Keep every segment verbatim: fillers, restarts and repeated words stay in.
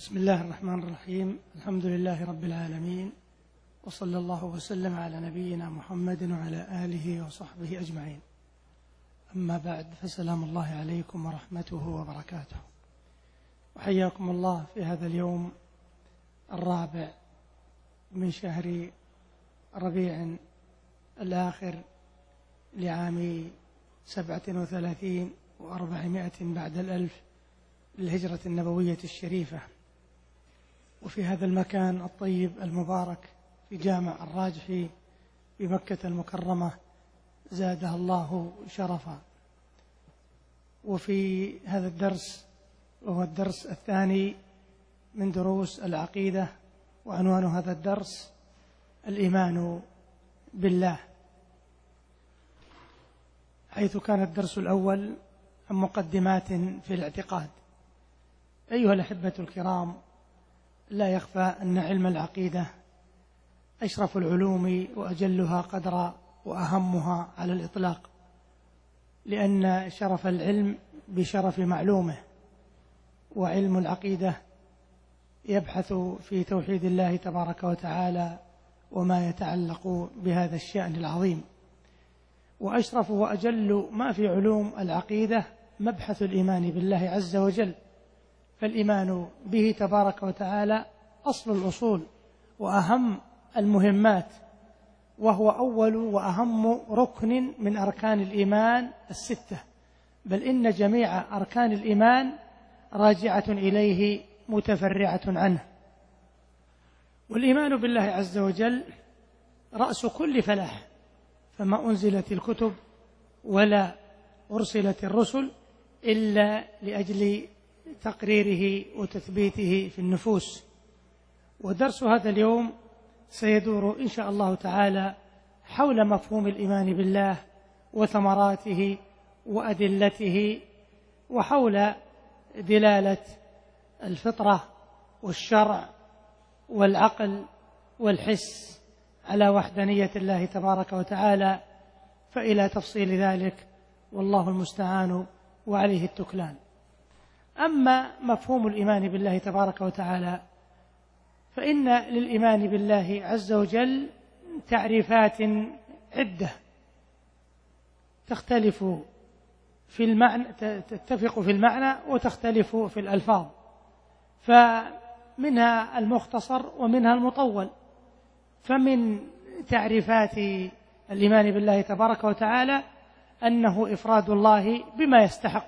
بسم الله الرحمن الرحيم. الحمد لله رب العالمين، وصلى الله وسلم على نبينا محمد وعلى آله وصحبه أجمعين. أما بعد، فسلام الله عليكم ورحمته وبركاته، وحياكم الله في هذا اليوم الرابع من شهر ربيع الآخر لعام سبعة وثلاثين وأربعمائة بعد الألف للهجرة النبوية الشريفة، وفي هذا المكان الطيب المبارك في جامع الراجحي بمكة المكرمة زادها الله شرفا. وفي هذا الدرس، وهو الدرس الثاني من دروس العقيدة، وعنوان هذا الدرس الإيمان بالله، حيث كان الدرس الأول عن مقدمات في الاعتقاد. أيها الأحبة الكرام، لا يخفى أن علم العقيدة أشرف العلوم وأجلها قدرا وأهمها على الإطلاق، لأن شرف العلم بشرف معلومه، وعلم العقيدة يبحث في توحيد الله تبارك وتعالى وما يتعلق بهذا الشأن العظيم. وأشرف وأجل ما في علوم العقيدة مبحث الإيمان بالله عز وجل، فالإيمان به تبارك وتعالى أصل الأصول وأهم المهمات، وهو أول وأهم ركن من أركان الإيمان الستة، بل إن جميع أركان الإيمان راجعة إليه متفرعة عنه. والإيمان بالله عز وجل رأس كل فلاح، فما أنزلت الكتب ولا أرسلت الرسل إلا لأجل تقريره وتثبيته في النفوس. ودرس هذا اليوم سيدور إن شاء الله تعالى حول مفهوم الإيمان بالله وثمراته وأدلته، وحول دلالة الفطرة والشرع والعقل والحس على وحدانية الله تبارك وتعالى، فإلى تفصيل ذلك والله المستعان وعليه التكلان. أما مفهوم الإيمان بالله تبارك وتعالى، فإن للإيمان بالله عز وجل تعريفات عدة تختلف في المعنى، تتفق في المعنى وتختلف في الألفاظ، فمنها المختصر ومنها المطول. فمن تعريفات الإيمان بالله تبارك وتعالى أنه إفراد الله بما يستحق،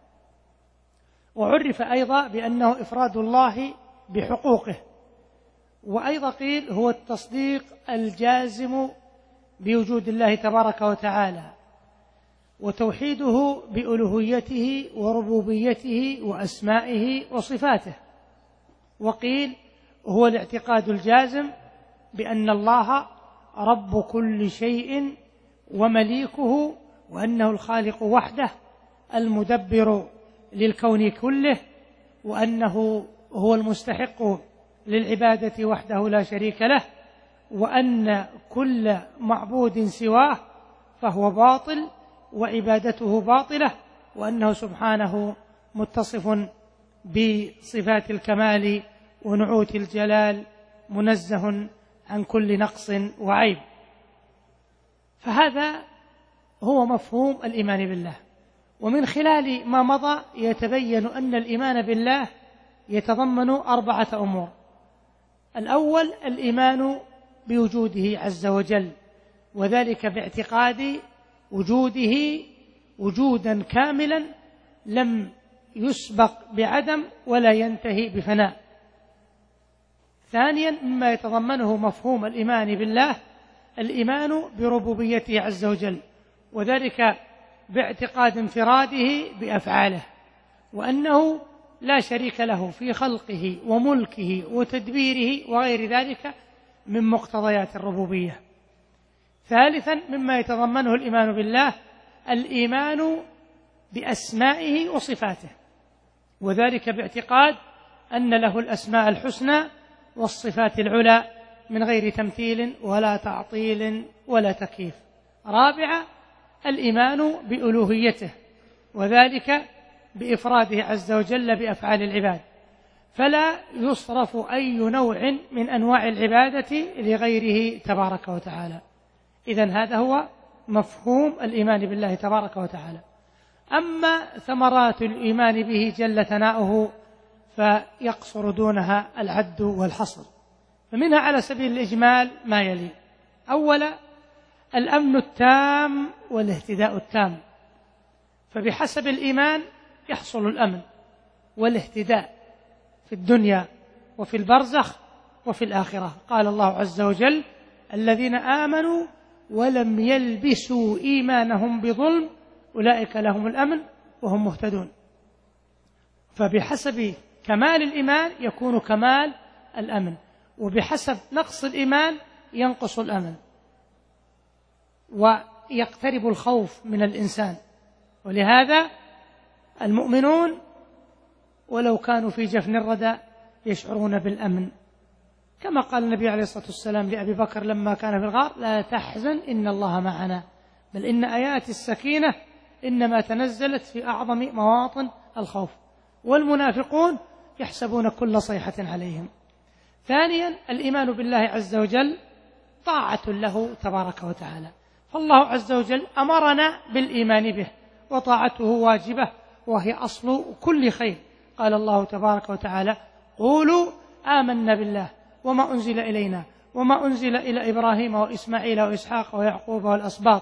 وعرف أيضا بأنه إفراد الله بحقوقه، وأيضا قيل هو التصديق الجازم بوجود الله تبارك وتعالى، وتوحيده بألوهيته وربوبيته وأسمائه وصفاته. وقيل هو الاعتقاد الجازم بأن الله رب كل شيء ومليكه، وأنه الخالق وحده المدبر للكون كله، وأنه هو المستحق للعبادة وحده لا شريك له، وأن كل معبود سواه فهو باطل وعبادته باطلة، وأنه سبحانه متصف بصفات الكمال ونعوت الجلال، منزه عن كل نقص وعيب. فهذا هو مفهوم الإيمان بالله. ومن خلال ما مضى يتبين أن الإيمان بالله يتضمن أربعة أمور. الأول الإيمان بوجوده عز وجل، وذلك باعتقاد وجوده وجودا كاملا لم يسبق بعدم ولا ينتهي بفناء. ثانيا مما يتضمنه مفهوم الإيمان بالله الإيمان بربوبيته عز وجل، وذلك باعتقاد انفراده بأفعاله، وأنه لا شريك له في خلقه وملكه وتدبيره وغير ذلك من مقتضيات الربوبية. ثالثا مما يتضمنه الإيمان بالله الإيمان بأسمائه وصفاته، وذلك باعتقاد أن له الأسماء الحسنى والصفات العلى من غير تمثيل ولا تعطيل ولا تكييف. رابعا الإيمان بألوهيته، وذلك بإفراده عز وجل بأفعال العباد. فلا يصرف أي نوع من أنواع العبادة لغيره تبارك وتعالى. إذن هذا هو مفهوم الإيمان بالله تبارك وتعالى. أما ثمرات الإيمان به جل ثناؤه فيقصر دونها العد والحصر، فمنها على سبيل الإجمال ما يلي: أولا الأمن التام والاهتداء التام، فبحسب الإيمان يحصل الأمن والاهتداء في الدنيا وفي البرزخ وفي الآخرة. قال الله عز وجل: الذين آمنوا ولم يلبسوا إيمانهم بظلم أولئك لهم الأمن وهم مهتدون. فبحسب كمال الإيمان يكون كمال الأمن، وبحسب نقص الإيمان ينقص الأمن ويقترب الخوف من الإنسان. ولهذا المؤمنون ولو كانوا في جفن الردى يشعرون بالأمن، كما قال النبي عليه الصلاة والسلام لأبي بكر لما كان في الغار: لا تحزن إن الله معنا، بل إن آيات السكينة إنما تنزلت في أعظم مواطن الخوف، والمنافقون يحسبون كل صيحة عليهم. ثانيا الإيمان بالله عز وجل طاعة له تبارك وتعالى، فالله عز وجل أمرنا بالإيمان به، وطاعته واجبة وهي أصل كل خير. قال الله تبارك وتعالى: قولوا آمنا بالله وما أنزل إلينا وما أنزل إلى إبراهيم وإسماعيل وإسحاق ويعقوب والأسباط.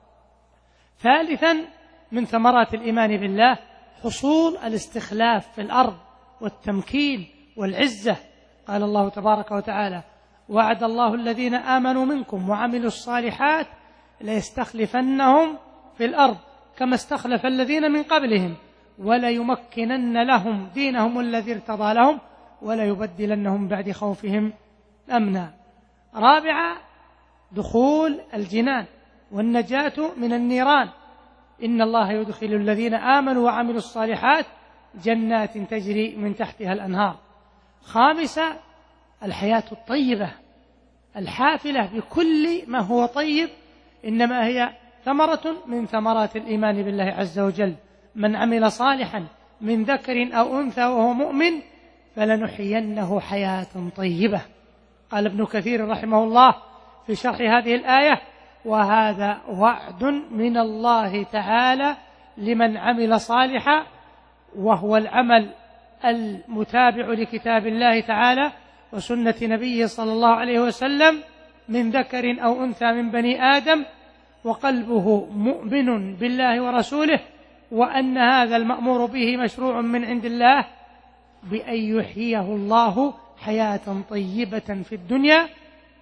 ثالثا من ثمرات الإيمان بالله حصول الاستخلاف في الأرض والتمكين والعزة. قال الله تبارك وتعالى: وعد الله الذين آمنوا منكم وعملوا الصالحات ليستخلفنهم في الأرض كما استخلف الذين من قبلهم وليمكنن لهم دينهم الذي ارتضى لهم وليبدلنهم بعد خوفهم أمنا. رابعا دخول الجنان والنجاة من النيران، إن الله يدخل الذين آمنوا وعملوا الصالحات جنات تجري من تحتها الأنهار. خامسا الحياة الطيبة الحافلة بكل ما هو طيب، إنما هي ثمرة من ثمرات الإيمان بالله عز وجل: من عمل صالحا من ذكر أو أنثى وهو مؤمن فلنحيينه حياة طيبة. قال ابن كثير رحمه الله في شرح هذه الآية: وهذا وعد من الله تعالى لمن عمل صالحا، وهو العمل المتابع لكتاب الله تعالى وسنة نبيه صلى الله عليه وسلم، من ذكر أو أنثى من بني آدم وقلبه مؤمن بالله ورسوله، وأن هذا المأمور به مشروع من عند الله، بأن يحييه الله حياة طيبة في الدنيا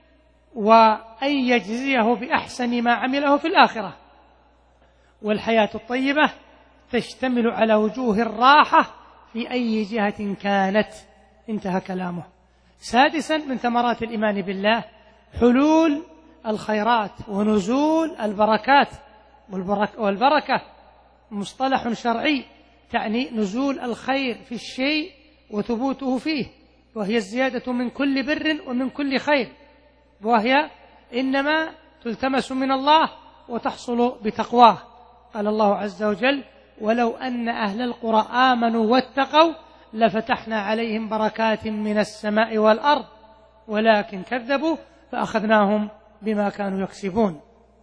وأن يجزيه بأحسن ما عمله في الآخرة. والحياة الطيبة تشتمل على وجوه الراحة في أي جهة كانت. انتهى كلامه. سادسا من ثمرات الإيمان بالله حلول الخيرات ونزول البركات. والبركة مصطلح شرعي تعني نزول الخير في الشيء وثبوته فيه، وهي الزيادة من كل بر ومن كل خير، وهي إنما تلتمس من الله وتحصل بتقواه. قال الله عز وجل: ولو أن أهل القرى آمنوا واتقوا لفتحنا عليهم بركات من السماء والأرض ولكن كذبوا فأخذناهم بما كانوا يكسبون.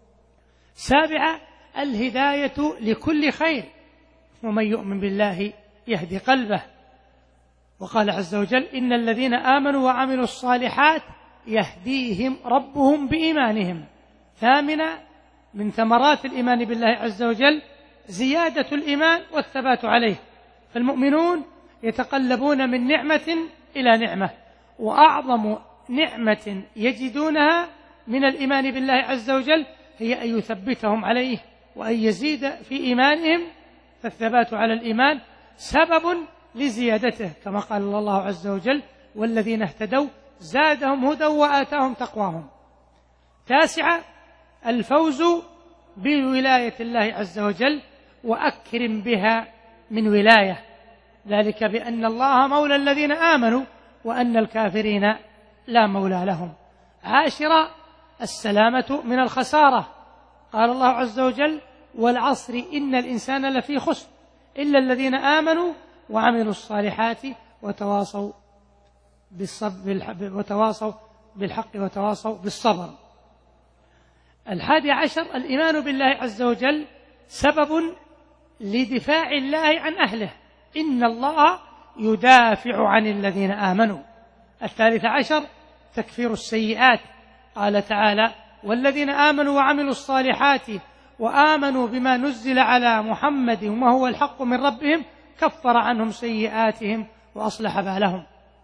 سابعا الهداية لكل خير، ومن يؤمن بالله يهدي قلبه. وقال عز وجل: إن الذين آمنوا وعملوا الصالحات يهديهم ربهم بإيمانهم. ثامنا من ثمرات الإيمان بالله عز وجل زيادة الإيمان والثبات عليه، فالمؤمنون يتقلبون من نعمة إلى نعمة، وأعظم نعمة يجدونها من الإيمان بالله عز وجل هي أن يثبتهم عليه وأن يزيد في إيمانهم، فالثبات على الإيمان سبب لزيادته، كما قال الله عز وجل: والذين اهتدوا زادهم هدى وآتاهم تقواهم. تاسعا الفوز بولاية الله عز وجل وأكرم بها من ولاية، ذلك بأن الله مولى الذين آمنوا وأن الكافرين لا مولى لهم. عاشرا السلامة من الخسارة، قال الله عز وجل: والعصر إن الإنسان لفي خسر إلا الذين آمنوا وعملوا الصالحات وتواصوا بالصبر وتواصوا بالحق وتواصوا بالصبر. الحادي عشر الإيمان بالله عز وجل سبب لدفاع الله عن أهله، إن الله يدافع عن الذين آمنوا. الثالث عشر تكفير السيئات، قال تعالى والذين آمنوا وعملوا الصالحات وآمنوا بما نزل على محمد وهو الحق من ربهم كفر عنهم سيئاتهم وأصلح بالهم.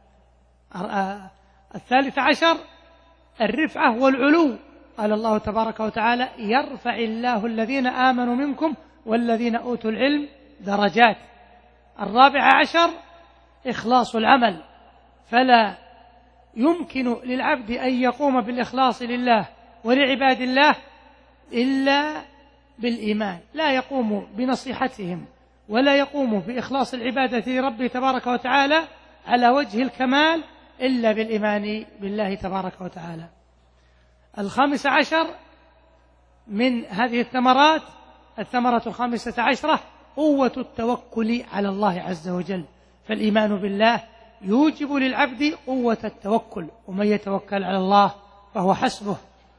الثالث عشر الرفعة والعلو، قال الله تبارك وتعالى يرفع الله الذين آمنوا منكم والذين أوتوا العلم درجات. الرابع عشر إخلاص العمل، فلا يمكن للعبد أن يقوم بالإخلاص لله ولعباد الله إلا بالإيمان، لا يقوم بنصيحتهم ولا يقوم بإخلاص العبادة لربه تبارك وتعالى على وجه الكمال إلا بالإيمان بالله تبارك وتعالى. الخامس عشر من هذه الثمرات، الثمرة الخامسة عشرة قوة التوكل على الله عز وجل، فالإيمان بالله يوجب للعبد قوة التوكل، ومن يتوكل على الله فهو حسبه.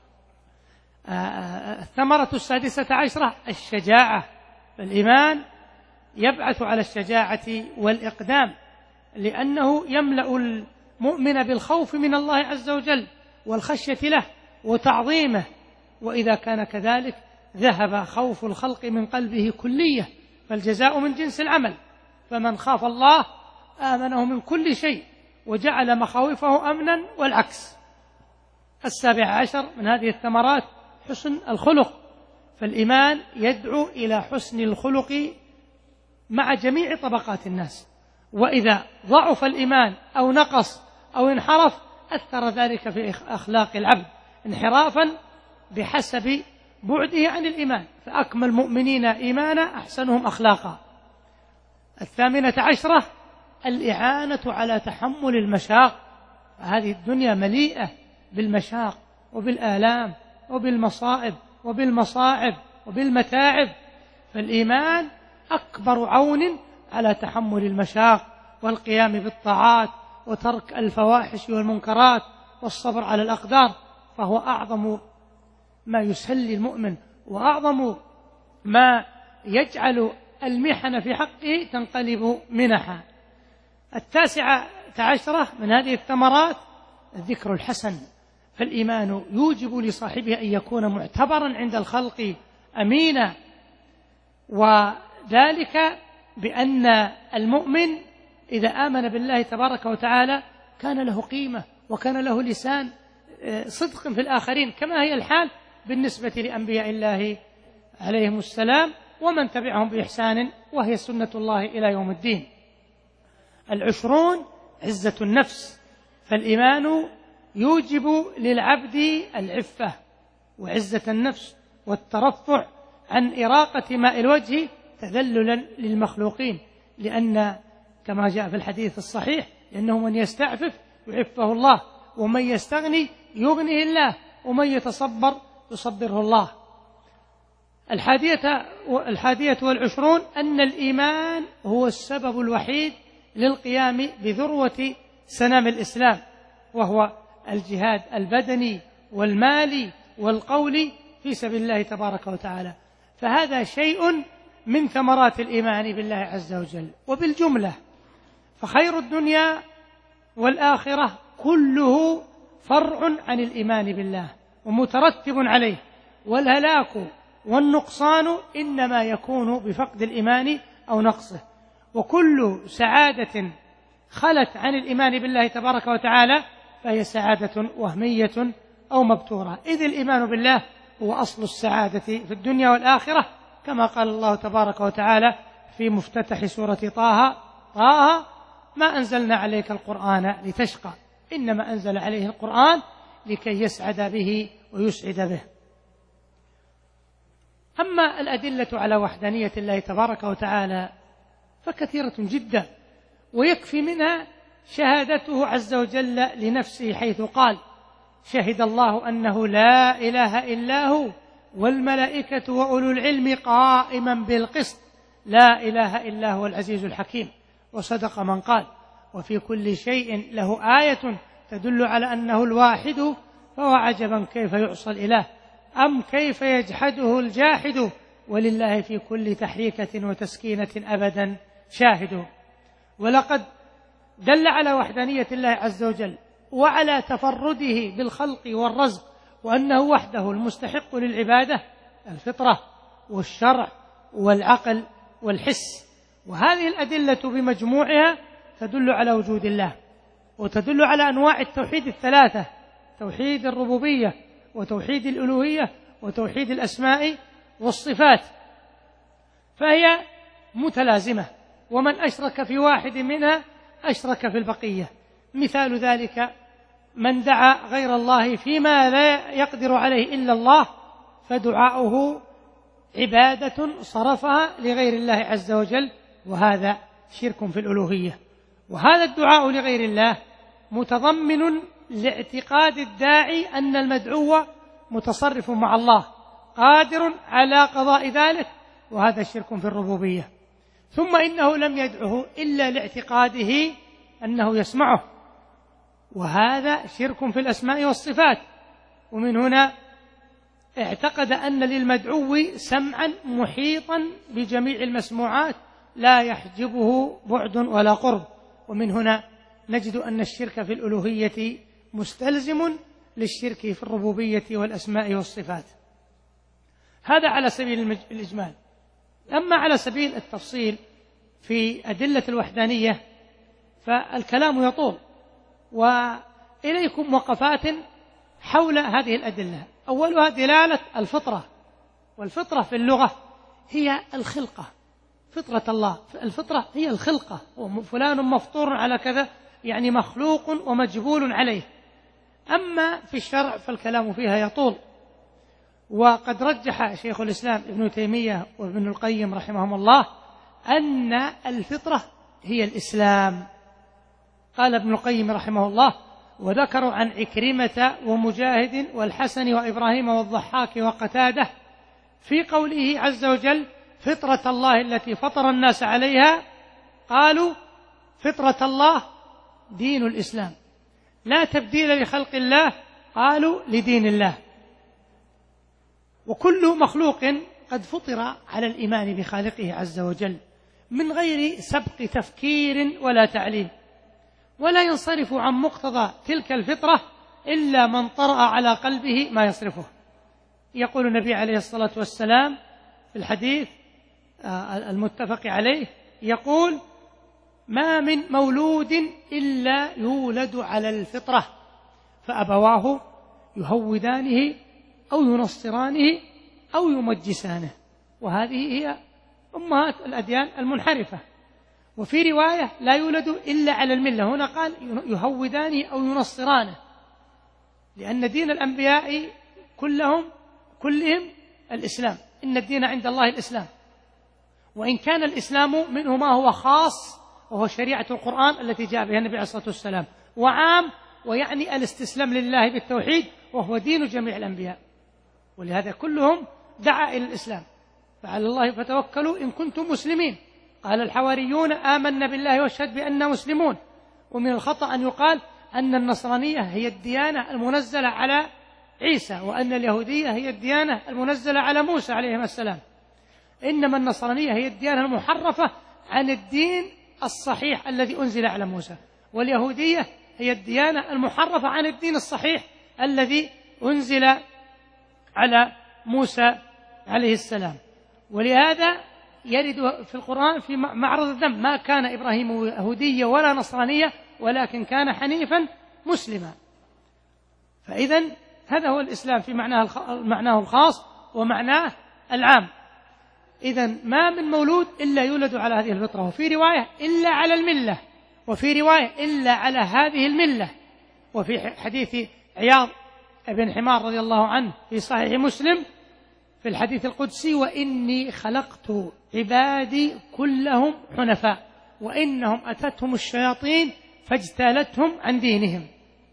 الثمرة السادسة عشرة الشجاعة، فالإيمان يبعث على الشجاعة والإقدام، لأنه يملأ المؤمن بالخوف من الله عز وجل والخشية له وتعظيمه، وإذا كان كذلك ذهب خوف الخلق من قلبه كلية، فالجزاء من جنس العمل، فمن خاف الله آمنه من كل شيء وجعل مخاوفه أمنا والعكس. السابع عشر من هذه الثمرات حسن الخلق، فالإيمان يدعو إلى حسن الخلق مع جميع طبقات الناس، وإذا ضعف الإيمان أو نقص أو انحرف أثر ذلك في أخلاق العبد انحرافا بحسب بعده عن الإيمان، فأكمل المؤمنين إيمانا أحسنهم أخلاقا. الثامنة عشرة الإعانة على تحمل المشاق، هذه الدنيا مليئة بالمشاق وبالآلام وبالمصائب وبالمصاعب وبالمتاعب، فالإيمان أكبر عون على تحمل المشاق والقيام بالطاعات وترك الفواحش والمنكرات والصبر على الأقدار، فهو أعظم ما يسلي المؤمن وأعظم ما يجعل المحن في حقه تنقلب منحا. التاسعة عشرة من هذه الثمرات الذكر الحسن، فالإيمان يوجب لصاحبه أن يكون معتبرا عند الخلق أمينا، وذلك بأن المؤمن إذا آمن بالله تبارك وتعالى كان له قيمة وكان له لسان صدق في الآخرين، كما هي الحال بالنسبة لأنبياء الله عليهم السلام ومن تبعهم بإحسان، وهي سنة الله إلى يوم الدين. العشرون عزة النفس، فالإيمان يوجب للعبد العفة وعزة النفس والترفع عن إراقة ماء الوجه تذللا للمخلوقين، لأن كما جاء في الحديث الصحيح لأنه من يستعفف يعفه الله، ومن يستغني يغنيه الله، ومن يتصبر يصبره الله. الحادية الحادية والعشرون أن الإيمان هو السبب الوحيد للقيام بذروة سنام الإسلام، وهو الجهاد البدني والمالي والقولي في سبيل الله تبارك وتعالى، فهذا شيء من ثمرات الإيمان بالله عز وجل. وبالجملة فخير الدنيا والآخرة كله فرع عن الإيمان بالله ومترتب عليه، والهلاك والنقصان إنما يكون بفقد الإيمان أو نقصه، وكل سعادة خلت عن الإيمان بالله تبارك وتعالى فهي سعادة وهمية أو مبتورة، إذ الإيمان بالله هو أصل السعادة في الدنيا والآخرة، كما قال الله تبارك وتعالى في مفتتح سورة طه: طه ما أنزلنا عليك القرآن لتشقى، إنما أنزل عليه القرآن لكي يسعد به ويسعد به. أما الأدلة على وحدانية الله تبارك وتعالى فكثيرة جدا، ويكفي منها شهادته عز وجل لنفسه حيث قال: شهد الله أنه لا إله إلا هو والملائكة وأولو العلم قائما بالقسط لا إله إلا هو العزيز الحكيم. وصدق من قال: وفي كل شيء له آية تدل على أنه الواحد، فهو عجبا كيف يعصى الإله، أم كيف يجحده الجاحد، ولله في كل تحريكة وتسكينة أبدا شاهد. ولقد دل على وحدانية الله عز وجل وعلى تفرده بالخلق والرزق، وأنه وحده المستحق للعبادة، الفطرة والشرع والعقل والحس. وهذه الأدلة بمجموعها تدل على وجود الله، وتدل على أنواع التوحيد الثلاثة: توحيد الربوبية، وتوحيد الألوهية، وتوحيد الأسماء والصفات، فهي متلازمة، ومن أشرك في واحد منها أشرك في البقية. مثال ذلك: من دعا غير الله فيما لا يقدر عليه إلا الله فدعاؤه عبادة صرفها لغير الله عز وجل، وهذا شرك في الألوهية. وهذا الدعاء لغير الله متضمن لاعتقاد الداعي أن المدعو متصرف مع الله قادر على قضاء ذلك، وهذا شرك في الربوبية. ثم إنه لم يدعه إلا لاعتقاده أنه يسمعه، وهذا شرك في الأسماء والصفات. ومن هنا اعتقد أن للمدعو سمعا محيطا بجميع المسموعات لا يحجبه بعد ولا قرب. ومن هنا نجد أن الشرك في الألوهية مستلزم للشرك في الربوبية والأسماء والصفات. هذا على سبيل الإجمال. أما على سبيل التفصيل في أدلة الوحدانية فالكلام يطول، وإليكم وقفات حول هذه الأدلة. أولها دلالة الفطرة، والفطرة في اللغة هي الخلقة، فطرة الله. الفطرة هي الخلقة، وفلان مفطور على كذا، يعني مخلوق ومجبول عليه. أما في الشرع فالكلام فيها يطول، وقد رجح شيخ الإسلام ابن تيمية وابن القيم رحمهم الله أن الفطرة هي الإسلام. قال ابن القيم رحمه الله: وذكروا عن عكرمة ومجاهد والحسن وإبراهيم والضحاك وقتادة في قوله عز وجل: فطرة الله التي فطر الناس عليها، قالوا: فطرة الله دين الإسلام، لا تبديل لخلق الله، قالوا: لدين الله. وكل مخلوق قد فطر على الإيمان بخالقه عز وجل من غير سبق تفكير ولا تعليم، ولا ينصرف عن مقتضى تلك الفطرة إلا من طرأ على قلبه ما يصرفه. يقول النبي عليه الصلاة والسلام في الحديث المتفق عليه، يقول: ما من مولود إلا يولد على الفطرة، فأبواه يهودانه أو ينصرانه أو يمجسانه. وهذه هي أمهات الأديان المنحرفة. وفي رواية: لا يولد إلا على الملة، هنا قال يهودانه أو ينصرانه، لأن دين الأنبياء كلهم كلهم الإسلام. إن الدين عند الله الإسلام، وإن كان الإسلام منه ما هو خاص وهو شريعة القرآن التي جاء بها النبي عليه الصلاة والسلام، وعام ويعني الاستسلام لله بالتوحيد وهو دين جميع الأنبياء. ولهذا كلهم دعا إلى الإسلام: فعلى الله فتوكلوا إن كنتم مسلمين. قال الحواريون: آمنا بالله واشهد بأننا مسلمون. ومن الخطأ أن يقال أن النصرانية هي الديانة المنزلة على عيسى، وأن اليهودية هي الديانة المنزلة على موسى عليه السلام. إنما النصرانية هي الديانة المحرفة عن الدين الصحيح الذي أنزل على موسى، واليهودية هي الديانة المحرفة عن الدين الصحيح الذي أنزل على موسى عليه السلام. ولهذا يرد في القرآن في معرض الذنب: ما كان إبراهيم يهوديا ولا نصرانيا ولكن كان حنيفا مسلما. فإذا هذا هو الإسلام في معناه معناه الخاص ومعناه العام. إذا ما من مولود إلا يولد على هذه الفطرة، وفي رواية: إلا على الملة، وفي رواية: إلا على هذه الملة. وفي حديث عياض بن حمار رضي الله عنه في صحيح مسلم في الحديث القدسي: وإني خلقت عبادي كلهم حنفاء وإنهم أتتهم الشياطين فاجتالتهم عن دينهم.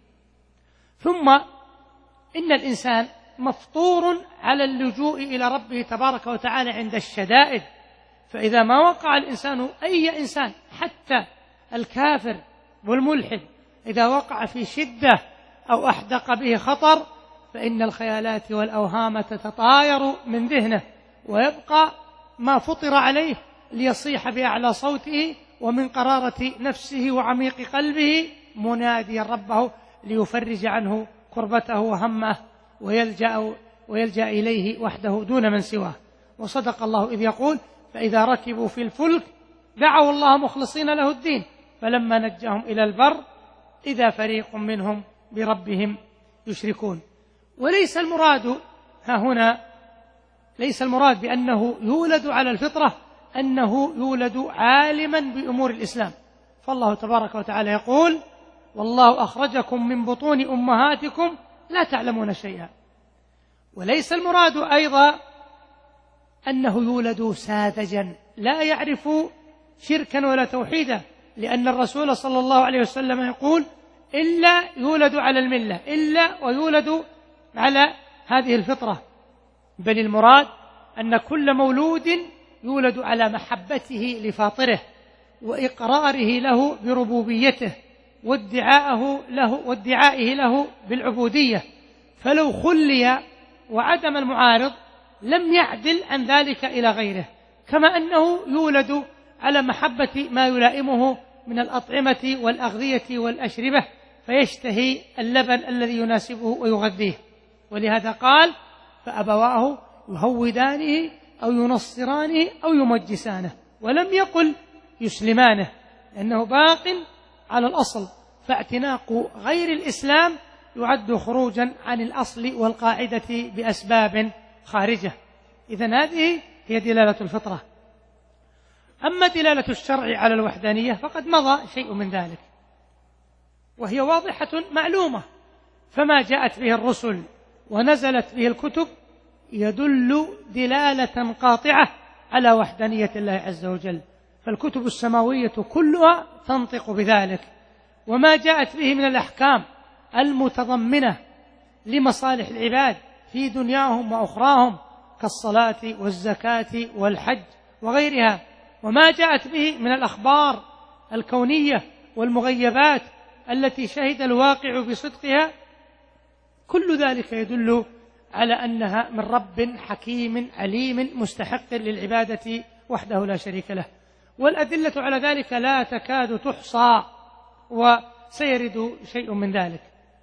ثم إن الإنسان مفطور على اللجوء إلى ربه تبارك وتعالى عند الشدائد. فإذا ما وقع الإنسان، أي إنسان حتى الكافر والملحد إذا وقع في شدة أو أحدق به خطر فإن الخيالات والأوهام تتطاير من ذهنه، ويبقى ما فطر عليه ليصيح بأعلى صوته ومن قرارة نفسه وعميق قلبه مناديا ربه ليفرج عنه كربته وهمه ويلجأ, ويلجأ إليه وحده دون من سواه. وصدق الله إذ يقول: فإذا ركبوا في الفلك دعوا الله مخلصين له الدين فلما نجاهم إلى البر إذا فريق منهم بربهم يشركون. وليس المراد ها هنا ليس المراد بأنه يولد على الفطرة أنه يولد عالما بأمور الإسلام، فالله تبارك وتعالى يقول: والله أخرجكم من بطون أمهاتكم لا تعلمون شيئا. وليس المراد أيضا أنه يولد ساذجا لا يعرف شركا ولا توحيدا، لأن الرسول صلى الله عليه وسلم يقول: إلا يولد على الملة، إلا ويولد على هذه الفطرة. بل المراد أن كل مولود يولد على محبته لفاطره وإقراره له بربوبيته وادعائه له, وادعائه له بالعبودية، فلو خلي وعدم المعارض لم يعدل عن ذلك إلى غيره، كما أنه يولد على محبة ما يلائمه من الأطعمة والأغذية والأشربة فيشتهي اللبن الذي يناسبه ويغذيه. ولهذا قال: فأبواه يهودانه أو ينصرانه أو يمجسانه، ولم يقل يسلمانه، لأنه باق على الأصل، فاعتناق غير الإسلام يعد خروجا عن الأصل والقاعدة بأسباب خارجة. إذن هذه هي دلالة الفطرة. أما دلالة الشرع على الوحدانية فقد مضى شيء من ذلك، وهي واضحة معلومة، فما جاءت به الرسل ونزلت به الكتب يدل دلالة قاطعة على وحدانية الله عز وجل، فالكتب السماوية كلها تنطق بذلك. وما جاءت به من الأحكام المتضمنة لمصالح العباد في دنياهم وأخراهم كالصلاة والزكاة والحج وغيرها، وما جاءت به من الأخبار الكونية والمغيبات التي شهد الواقع بصدقها، كل ذلك يدل على أنها من رب حكيم عليم مستحق للعبادة وحده لا شريك له. والأدلة على ذلك لا تكاد تحصى، وسيرد شيء من ذلك.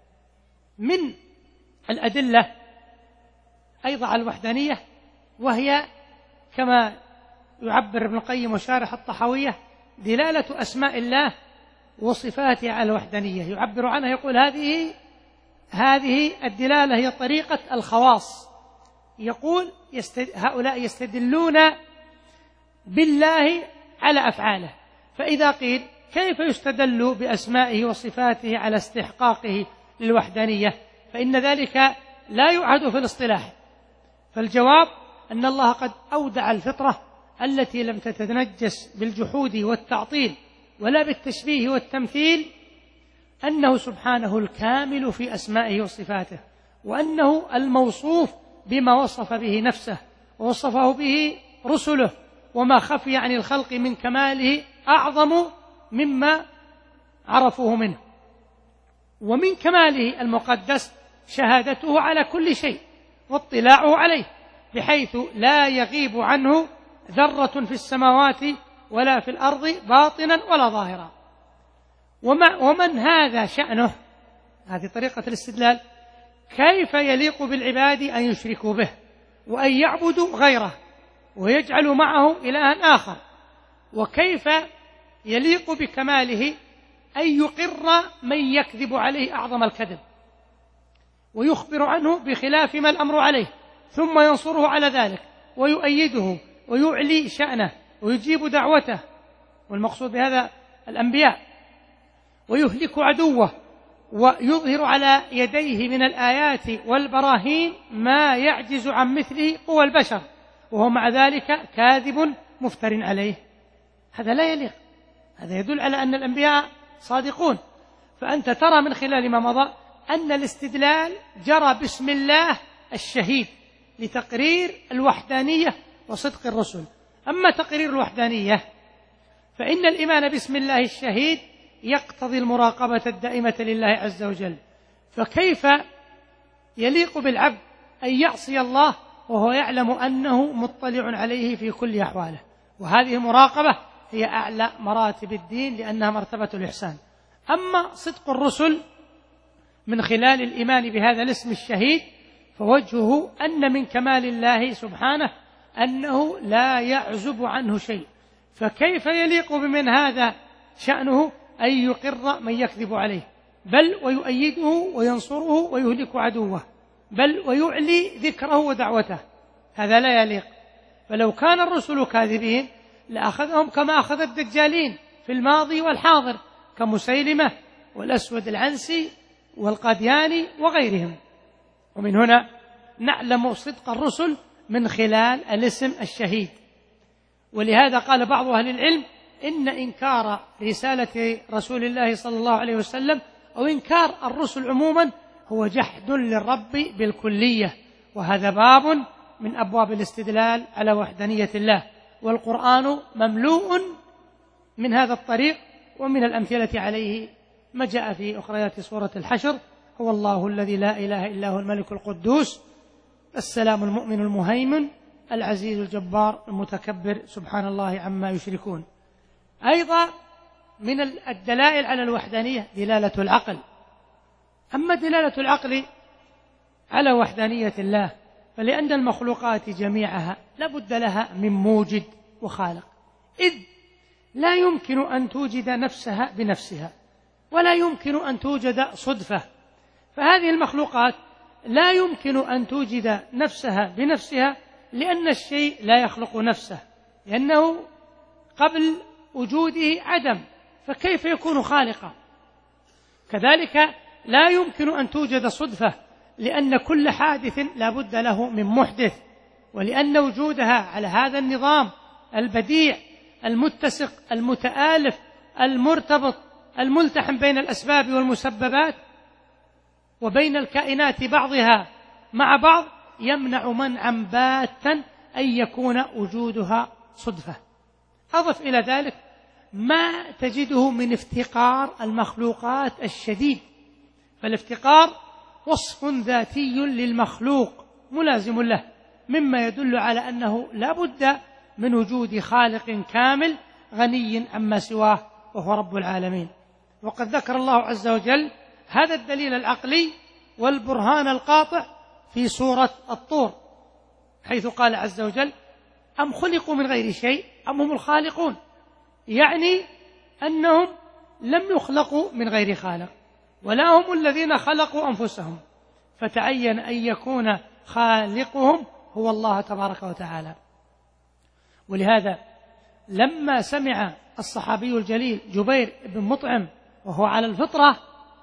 من الأدلة أيضا على الوحدانية، وهي كما يعبر ابن القيم وشارح الطحاوية دلالة أسماء الله وصفاته على الوحدانية، يعبر عنها يقول: هذه هذه الدلالة هي طريقة الخواص. يقول: يستد... هؤلاء يستدلون بالله على أفعاله، فإذا قيل كيف يستدل بأسمائه وصفاته على استحقاقه للوحدانية، فإن ذلك لا يعهد في الاصطلاح. فالجواب أن الله قد أودع الفطرة التي لم تتنجس بالجحود والتعطيل ولا بالتشبيه والتمثيل أنه سبحانه الكامل في أسمائه وصفاته، وأنه الموصوف بما وصف به نفسه ووصفه به رسله، وما خفي عن الخلق من كماله أعظم مما عرفوه منه. ومن كماله المقدس شهادته على كل شيء واطلاعه عليه، بحيث لا يغيب عنه ذرة في السماوات ولا في الأرض باطنا ولا ظاهرا. ومن هذا شأنه، هذه طريقة الاستدلال، كيف يليق بالعباد أن يشركوا به وأن يعبدوا غيره ويجعلوا معه إلها آخر؟ وكيف يليق بكماله أن يقر من يكذب عليه أعظم الكذب ويخبر عنه بخلاف ما الأمر عليه، ثم ينصره على ذلك ويؤيده ويعلي شأنه ويجيب دعوته، والمقصود بهذا الأنبياء، ويهلك عدوه ويظهر على يديه من الآيات والبراهين ما يعجز عن مثله قوى البشر، وهو مع ذلك كاذب مفتر عليه. هذا لا يليق، هذا يدل على أن الأنبياء صادقون. فأنت ترى من خلال ما مضى أن الاستدلال جرى باسم الله الشهيد لتقرير الوحدانية وصدق الرسل. أما تقرير الوحدانية فإن الإيمان باسم الله الشهيد يقتضي المراقبة الدائمة لله عز وجل، فكيف يليق بالعبد أن يعصي الله وهو يعلم أنه مطلع عليه في كل أحواله؟ وهذه المراقبة هي أعلى مراتب الدين لأنها مرتبة الإحسان. أما صدق الرسل من خلال الإيمان بهذا الاسم الشهيد فوجهه أن من كمال الله سبحانه أنه لا يعزب عنه شيء، فكيف يليق بمن هذا شأنه أن يقر من يكذب عليه، بل ويؤيده وينصره ويهلك عدوه، بل ويعلي ذكره ودعوته؟ هذا لا يليق. فلو كان الرسل كاذبين لأخذهم كما أخذ الدجالين في الماضي والحاضر كمسيلمة والأسود العنسي والقادياني وغيرهم. ومن هنا نعلم صدق الرسل من خلال الاسم الشهيد. ولهذا قال بعض أهل العلم إن إنكار رسالة رسول الله صلى الله عليه وسلم أو إنكار الرسل عموما هو جحد للرب بالكلية، وهذا باب من أبواب الاستدلال على وحدانية الله، والقرآن مملوء من هذا الطريق ومن الأمثلة عليه ما جاء في أخريات سورة الحشر: هو الله الذي لا إله إلا هو الملك القدوس السلام المؤمن المهيمن العزيز الجبار المتكبر سبحان الله عما يشركون. أيضا من الدلائل على الوحدانية دلالة العقل. أما دلالة العقل على وحدانية الله فلأن المخلوقات جميعها لا بد لها من موجد وخالق، إذ لا يمكن أن توجد نفسها بنفسها ولا يمكن أن توجد صدفة. فهذه المخلوقات لا يمكن أن توجد نفسها بنفسها لأن الشيء لا يخلق نفسه، لأنه قبل وجوده عدم، فكيف يكون خالقا؟ كذلك لا يمكن أن توجد صدفة لأن كل حادث لا بد له من محدث، ولأن وجودها على هذا النظام البديع المتسق المتآلف المرتبط الملتحم بين الأسباب والمسببات وبين الكائنات بعضها مع بعض يمنع منعا باتا أن يكون وجودها صدفة. أضف إلى ذلك ما تجده من افتقار المخلوقات الشديد، فالافتقار وصف ذاتي للمخلوق ملازم له، مما يدل على أنه لا بد من وجود خالق كامل غني عما سواه وهو رب العالمين. وقد ذكر الله عز وجل هذا الدليل العقلي والبرهان القاطع في سورة الطور، حيث قال عز وجل: أم خلقوا من غير شيء أم هم الخالقون، يعني أنهم لم يخلقوا من غير خالق ولا هم الذين خلقوا أنفسهم، فتعين أن يكون خالقهم هو الله تبارك وتعالى. ولهذا لما سمع الصحابي الجليل جبير بن مطعم وهو على الفطرة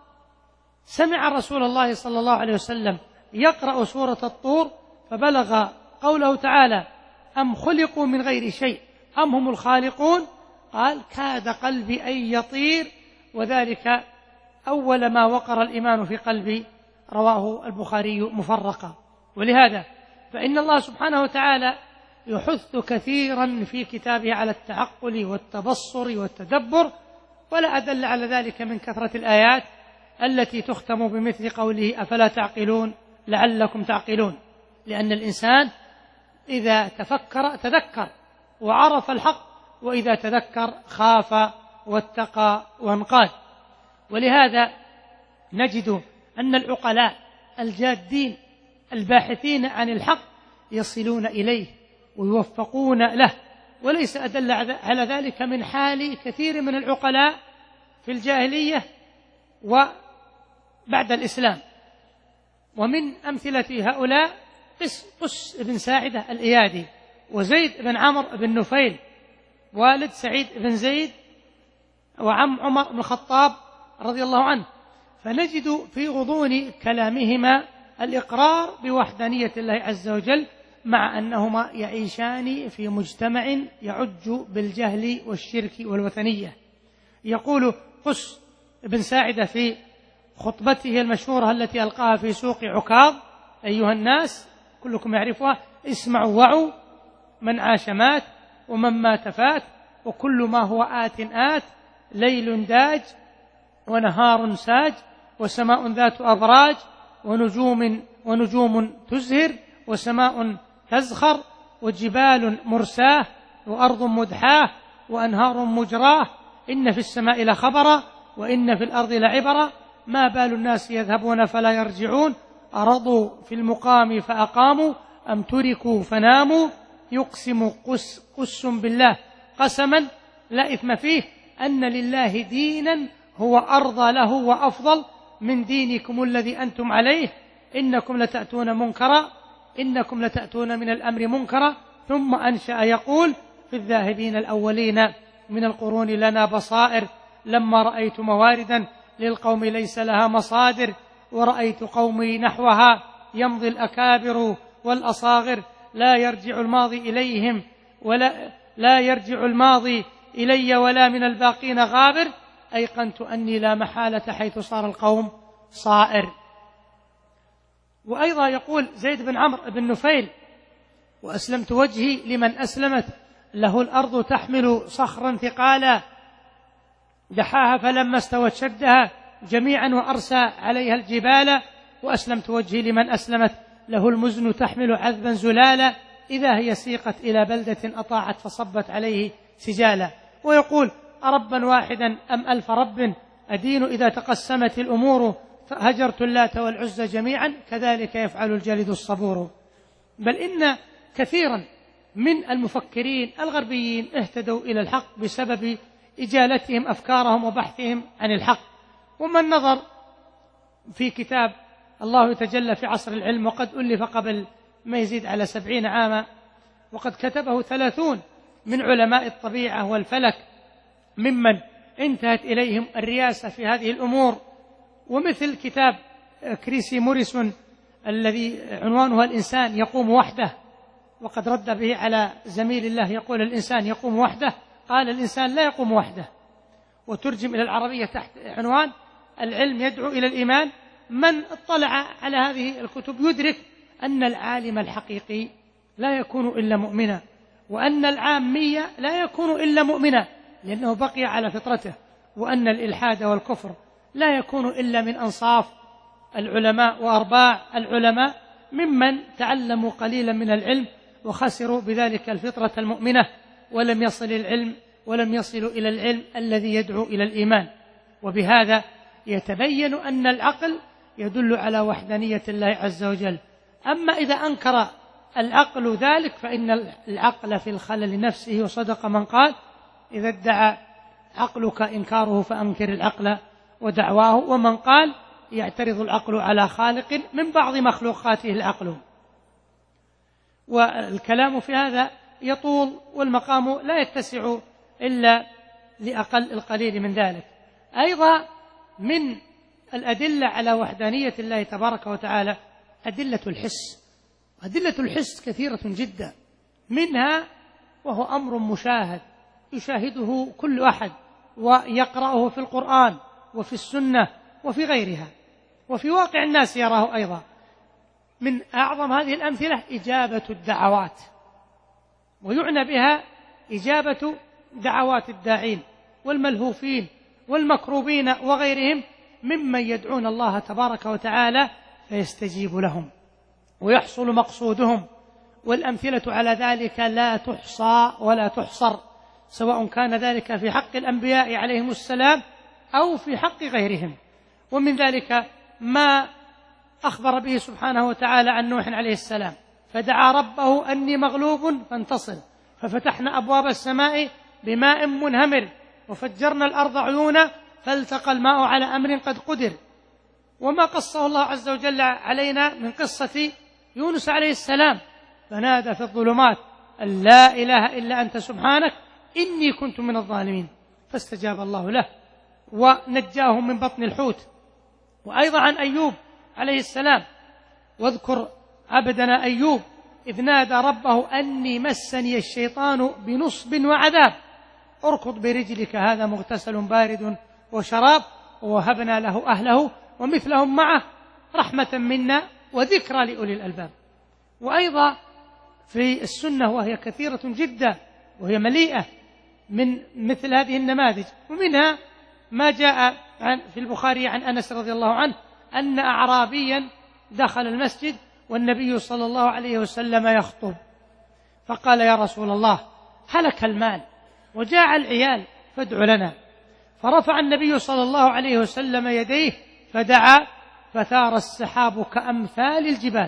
سمع رسول الله صلى الله عليه وسلم يقرأ سورة الطور فبلغ قوله تعالى: أم خلقوا من غير شيء أم هم الخالقون، قال: كاد قلبي أن يطير، وذلك أول ما وقر الإيمان في قلبي. رواه البخاري مفرقا. ولهذا فإن الله سبحانه وتعالى يحث كثيرا في كتابه على التعقل والتبصر والتدبر، ولا أدل على ذلك من كثرة الآيات التي تختم بمثل قوله: أفلا تعقلون لعلكم تعقلون. لأن الإنسان إذا تفكر تذكر وعرف الحق، وإذا تذكر خاف واتقى وانقاد. ولهذا نجد أن العقلاء الجادين الباحثين عن الحق يصلون إليه ويوفقون له، وليس أدل على ذلك من حال كثير من العقلاء في الجاهلية وبعد الإسلام. ومن أمثلة هؤلاء قس بن ساعدة الإيادي، وزيد بن عمرو بن نفيل والد سعيد بن زيد وعم عمر بن الخطاب رضي الله عنه. فنجد في غضون كلامهما الإقرار بوحدانية الله عز وجل، مع أنهما يعيشان في مجتمع يعج بالجهل والشرك والوثنية. يقول قس بن ساعدة في خطبته المشهورة التي ألقاها في سوق عكاظ: أيها الناس، كلكم يعرفها، اسمعوا وعوا، من عاش مات ومن مات فات، وكل ما هو آت آت، ليل داج ونهار ساج وسماء ذات أبراج ونجوم ونجوم تزهر وسماء تزخر وجبال مرساه وأرض مدحاه وأنهار مجراه إن في السماء لخبرا وإن في الأرض لعبرا ما بال الناس يذهبون فلا يرجعون أرضوا في المقام فأقاموا أم تركوا فناموا يقسم قس, قس بالله قسما لا إثم فيه أن لله دينا هو أرضى له وأفضل من دينكم الذي أنتم عليه إنكم لتأتون منكرا إنكم لتأتون من الأمر منكرا ثم أنشأ يقول في الذاهبين الأولين من القرون لنا بصائر لما رأيت مواردا للقوم ليس لها مصادر ورأيت قومي نحوها يمضي الأكابر والأصاغر لا يرجع الماضي إليهم ولا لا يرجع الماضي إلي ولا من الباقين غابر أيقنت أني لا محالة حيث صار القوم صائر. وأيضا يقول زيد بن عمرو بن نفيل وأسلمت وجهي لمن أسلمت له الأرض تحمل صخرا ثقالا دحاها فلما استوت شدها جميعا وأرسى عليها الجبال وأسلمت وجهي لمن أسلمت له المزن تحمل عذبا زلالا إذا هي سيقت إلى بلدة أطاعت فصبت عليه سجالا. ويقول أربا واحدا أم ألف رب أدين إذا تقسمت الأمور هجرت اللات والعزى جميعا كذلك يفعل الجلد الصبور. بل إن كثيرا من المفكرين الغربيين اهتدوا إلى الحق بسبب إجالتهم أفكارهم وبحثهم عن الحق. ومن نظر في كتاب الله يتجلى في عصر العلم وقد ألف قبل ما يزيد على سبعين عاما وقد كتبه ثلاثون من علماء الطبيعة والفلك ممن انتهت إليهم الرياسة في هذه الأمور، ومثل كتاب كريسي موريسون الذي عنوانه الإنسان يقوم وحده وقد رد به على زميل الله يقول الإنسان يقوم وحده، قال الإنسان لا يقوم وحده. وترجم إلى العربية تحت عنوان العلم يدعو إلى الإيمان. من اطلع على هذه الكتب يدرك أن العالم الحقيقي لا يكون إلا مؤمنا، وأن العامية لا يكون إلا مؤمنا لأنه بقي على فطرته، وأن الإلحاد والكفر لا يكون إلا من أنصاف العلماء وأرباع العلماء ممن تعلموا قليلا من العلم وخسروا بذلك الفطرة المؤمنة ولم يصل العلم ولم يصلوا إلى العلم الذي يدعو إلى الإيمان. وبهذا يتبين أن العقل يدل على وحدانية الله عز وجل. أما إذا أنكر العقل ذلك فإن العقل في الخلل نفسه، وصدق من قال إذا ادعى عقلك إنكاره فأنكر العقل ودعواه، ومن قال يعترض العقل على خالق من بعض مخلوقاته العقل. والكلام في هذا يطول والمقام لا يتسع إلا لأقل القليل من ذلك. أيضا من الأدلة على وحدانية الله تبارك وتعالى أدلة الحس. أدلة الحس كثيرة جدا، منها وهو أمر مشاهد يشاهده كل أحد ويقرأه في القرآن وفي السنة وفي غيرها، وفي واقع الناس يراه أيضا. من أعظم هذه الأمثلة إجابة الدعوات، ويعنى بها إجابة دعوات الداعين والملهوفين والمكروبين وغيرهم ممن يدعون الله تبارك وتعالى فيستجيب لهم ويحصل مقصودهم. والأمثلة على ذلك لا تحصى ولا تحصر، سواء كان ذلك في حق الأنبياء عليهم السلام أو في حق غيرهم. ومن ذلك ما أخبر به سبحانه وتعالى عن نوح عليه السلام فدعا ربه أني مغلوب فانتصر ففتحنا أبواب السماء بماء منهمر وفجرنا الأرض عيونا فالتقى الماء على أمر قد قدر. وما قصه الله عز وجل علينا من قصة يونس عليه السلام فنادى في الظلمات أن لا إله إلا أنت سبحانك إني كنت من الظالمين فاستجاب الله له ونجاه من بطن الحوت. وأيضا عن أيوب عليه السلام واذكر عبدنا أيوب إذ نادى ربه أني مسني الشيطان بنصب وعذاب اركض برجلك هذا مغتسل بارد وشراب ووهبنا له أهله ومثلهم معه رحمة منا وذكرى لأولي الألباب. وأيضا في السنة وهي كثيرة جدا وهي مليئة من مثل هذه النماذج، ومنها ما جاء في البخاري عن أنس رضي الله عنه أن أعرابيا دخل المسجد والنبي صلى الله عليه وسلم يخطب، فقال: يا رسول الله، هلك المال وجاع العيال فادع لنا. فرفع النبي صلى الله عليه وسلم يديه فدعا، فثار السحاب كأمثال الجبال،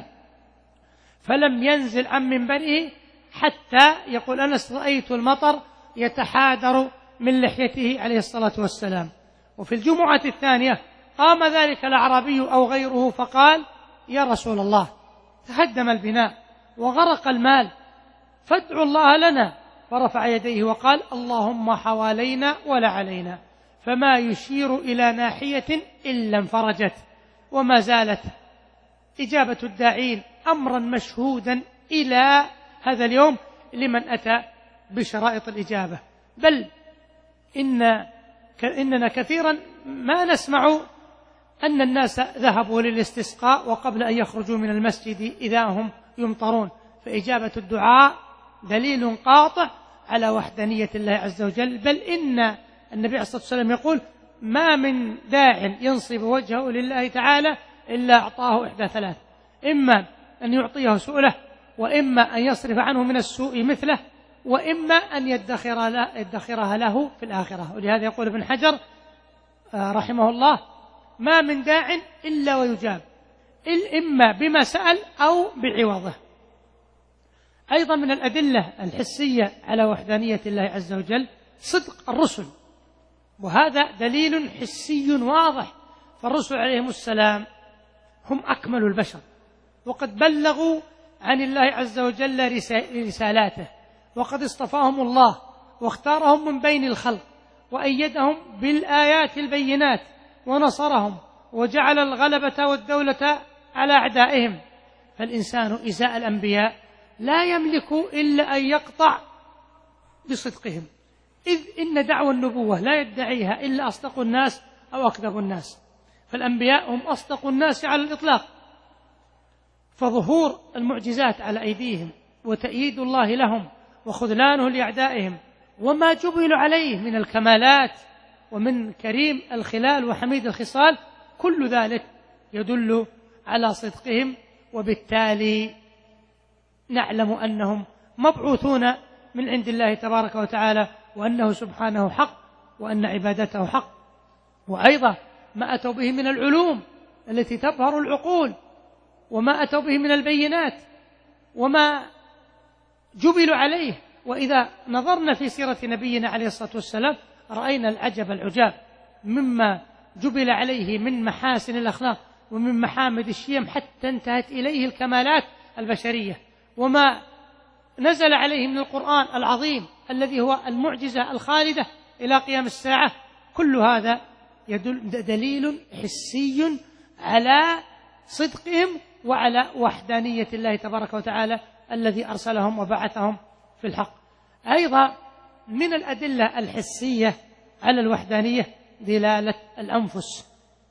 فلم ينزل عن منبره حتى، يقول أنس، رأيت المطر يتحادر من لحيته عليه الصلاة والسلام. وفي الجمعة الثانية قام ذلك الأعرابي أو غيره فقال: يا رسول الله، تهدم البناء وغرق المال فادعوا الله لنا. فرفع يديه وقال: اللهم حوالينا ولا علينا. فما يشير إلى ناحية إلا انفرجت. وما زالت إجابة الداعين أمرا مشهودا إلى هذا اليوم لمن أتى بشرائط الإجابة. بل إن إننا كثيرا ما نسمع أن الناس ذهبوا للاستسقاء وقبل أن يخرجوا من المسجد إذا هم يمطرون. فإجابة الدعاء دليل قاطع على وحدانية الله عز وجل. بل إن النبي عليه الصلاة والسلام يقول: ما من داع ينصب وجهه لله تعالى إلا أعطاه إحدى ثلاث: إما أن يعطيه سؤله، وإما أن يصرف عنه من السوء مثله، وإما أن يدخر له يدخرها له في الآخرة. ولهذا يقول ابن حجر رحمه الله: ما من داع إلا ويجاب، إما بما سأل أو بعوضه. أيضا من الأدلة الحسية على وحدانية الله عز وجل صدق الرسل، وهذا دليل حسي واضح. فالرسل عليهم السلام هم أكمل البشر، وقد بلغوا عن الله عز وجل رسالاته، وقد اصطفاهم الله واختارهم من بين الخلق، وأيدهم بالآيات البينات، ونصرهم، وجعل الغلبة والدولة على أعدائهم. فالإنسان إزاء الأنبياء لا يملك إلا أن يقطع بصدقهم، إذ إن دعوى النبوة لا يدعيها إلا أصدق الناس أو أكذب الناس. فالأنبياء هم أصدق الناس على الإطلاق. فظهور المعجزات على أيديهم، وتأييد الله لهم، وخذلانه لأعدائهم، وما جبلوا عليه من الكمالات ومن كريم الخلال وحميد الخصال، كل ذلك يدل على صدقهم. وبالتالي نعلم أنهم مبعوثون من عند الله تبارك وتعالى، وأنه سبحانه حق، وأن عبادته حق. وأيضا ما أتوا به من العلوم التي تبهر العقول، وما أتوا به من البينات، وما جبلوا عليه. وإذا نظرنا في سيرة نبينا عليه الصلاة والسلام رأينا العجب العجاب مما جبل عليه من محاسن الأخلاق ومن محامد الشيم، حتى انتهت إليه الكمالات البشرية. وما نزل عليه من القرآن العظيم الذي هو المعجزة الخالدة إلى قيام الساعة، كل هذا يدل دليل حسي على صدقهم وعلى وحدانية الله تبارك وتعالى الذي أرسلهم وبعثهم في الحق. أيضا من الأدلة الحسية على الوحدانية دلالة الأنفس.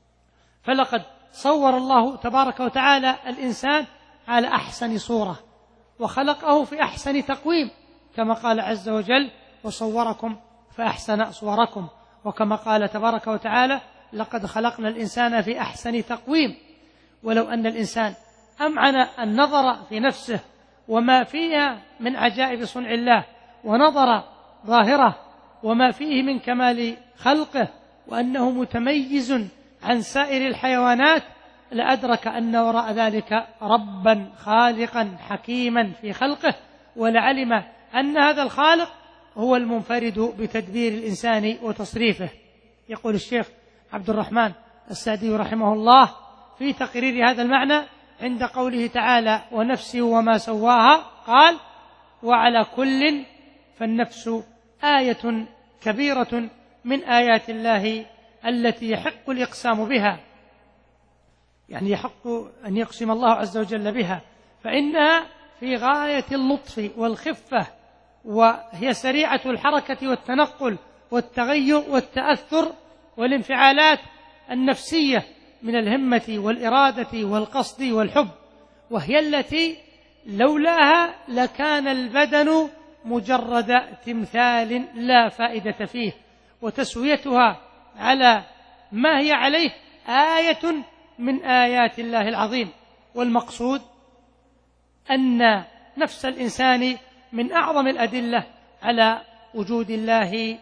فلقد صور الله تبارك وتعالى الإنسان على أحسن صورة، وخلقه في أحسن تقويم، كما قال عز وجل: وصوركم فأحسن صوركم. وكما قال تبارك وتعالى: لقد خلقنا الإنسان في أحسن تقويم. ولو أن الإنسان أمعن النظر في نفسه وما فيها من عجائب صنع الله، ونظر ظاهره وما فيه من كمال خلقه، وأنه متميز عن سائر الحيوانات، لأدرك أن وراء ذلك ربا خالقا حكيما في خلقه، ولعلم أن هذا الخالق هو المنفرد بتدبير الإنسان وتصريفه. يقول الشيخ عبد الرحمن السعدي رحمه الله في تقرير هذا المعنى عند قوله تعالى: ونفس وما سواها، قال: وعلى كل فالنفس آية كبيرة من آيات الله التي يحق الإقسام بها، يعني يحق أن يقسم الله عز وجل بها، فإنها في غاية اللطف والخفة، وهي سريعة الحركة والتنقل والتغير والتأثر والانفعالات النفسية من الهمة والإرادة والقصد والحب، وهي التي لولاها لكان البدن مجرد تمثال لا فائدة فيه. وتسويتها على ما هي عليه آية من آيات الله العظيم. والمقصود أن نفس الإنسان من أعظم الأدلة على وجود الله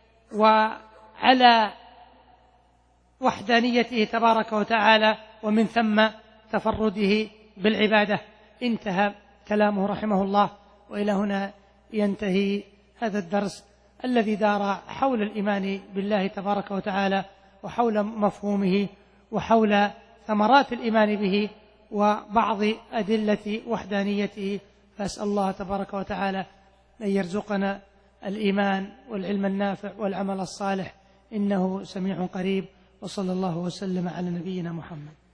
وعلى وحدانيته تبارك وتعالى، ومن ثم تفرده بالعبادة. انتهى كلامه رحمه الله. وإلى هنا ينتهي هذا الدرس الذي دار حول الإيمان بالله تبارك وتعالى، وحول مفهومه، وحول ثمرات الإيمان به، وبعض أدلة وحدانيته. فأسأل الله تبارك وتعالى أن يرزقنا الإيمان والعلم النافع والعمل الصالح، إنه سميع قريب. وصلى الله وسلم على نبينا محمد.